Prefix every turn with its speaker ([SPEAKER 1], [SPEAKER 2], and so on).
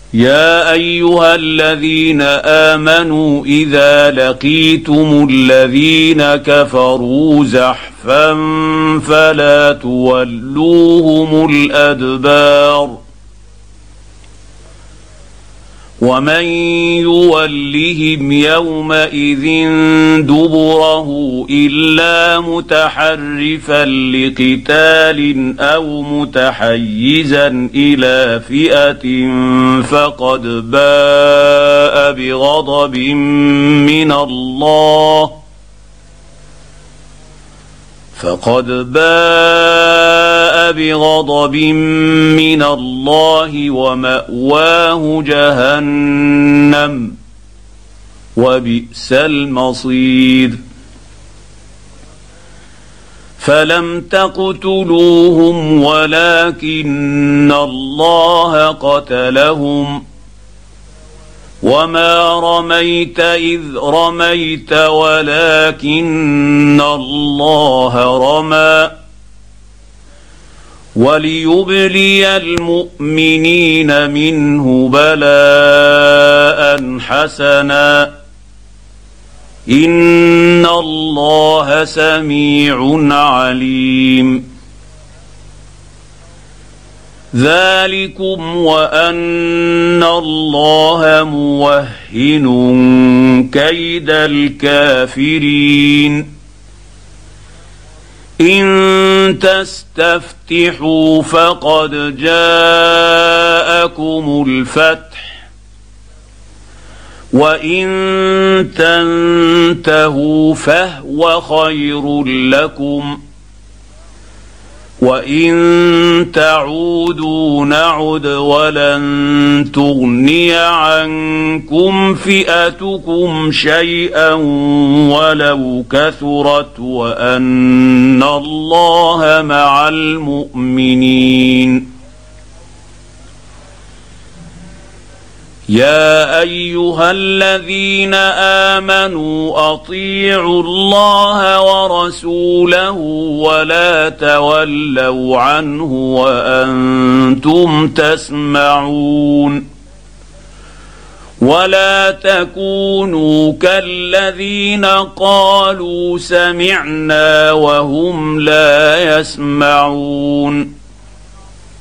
[SPEAKER 1] يا ايها الذين امنوا اذا لقيتم الذين كفروا زحفا فلا تولوهم الادبار ومن يولهم يومئذ دبره الا متحرفا لقتال او متحيزا الى فئه فقد باء بغضب من الله ومأواه جهنم وبئس المصير فلم تقتلوهم ولكن الله قتلهم وما رميت إذ رميت ولكن الله رمى وليبلي المؤمنين منه بلاء حسنا إن الله سميع عليم ذلكم وأن الله موهن كيد الكافرين إن تستفتحوا فقد جاءكم الفتح وإن تنتهوا فهو خير لكم وإن تعودوا نعد ولن تغني عنكم فئتكم شيئا ولو كثرت وأن الله مع المؤمنين يا أيها الذين آمنوا أطيعوا الله ورسوله ولا تولوا عنه وأنتم تسمعون ولا تكونوا كالذين قالوا سمعنا وهم لا يسمعون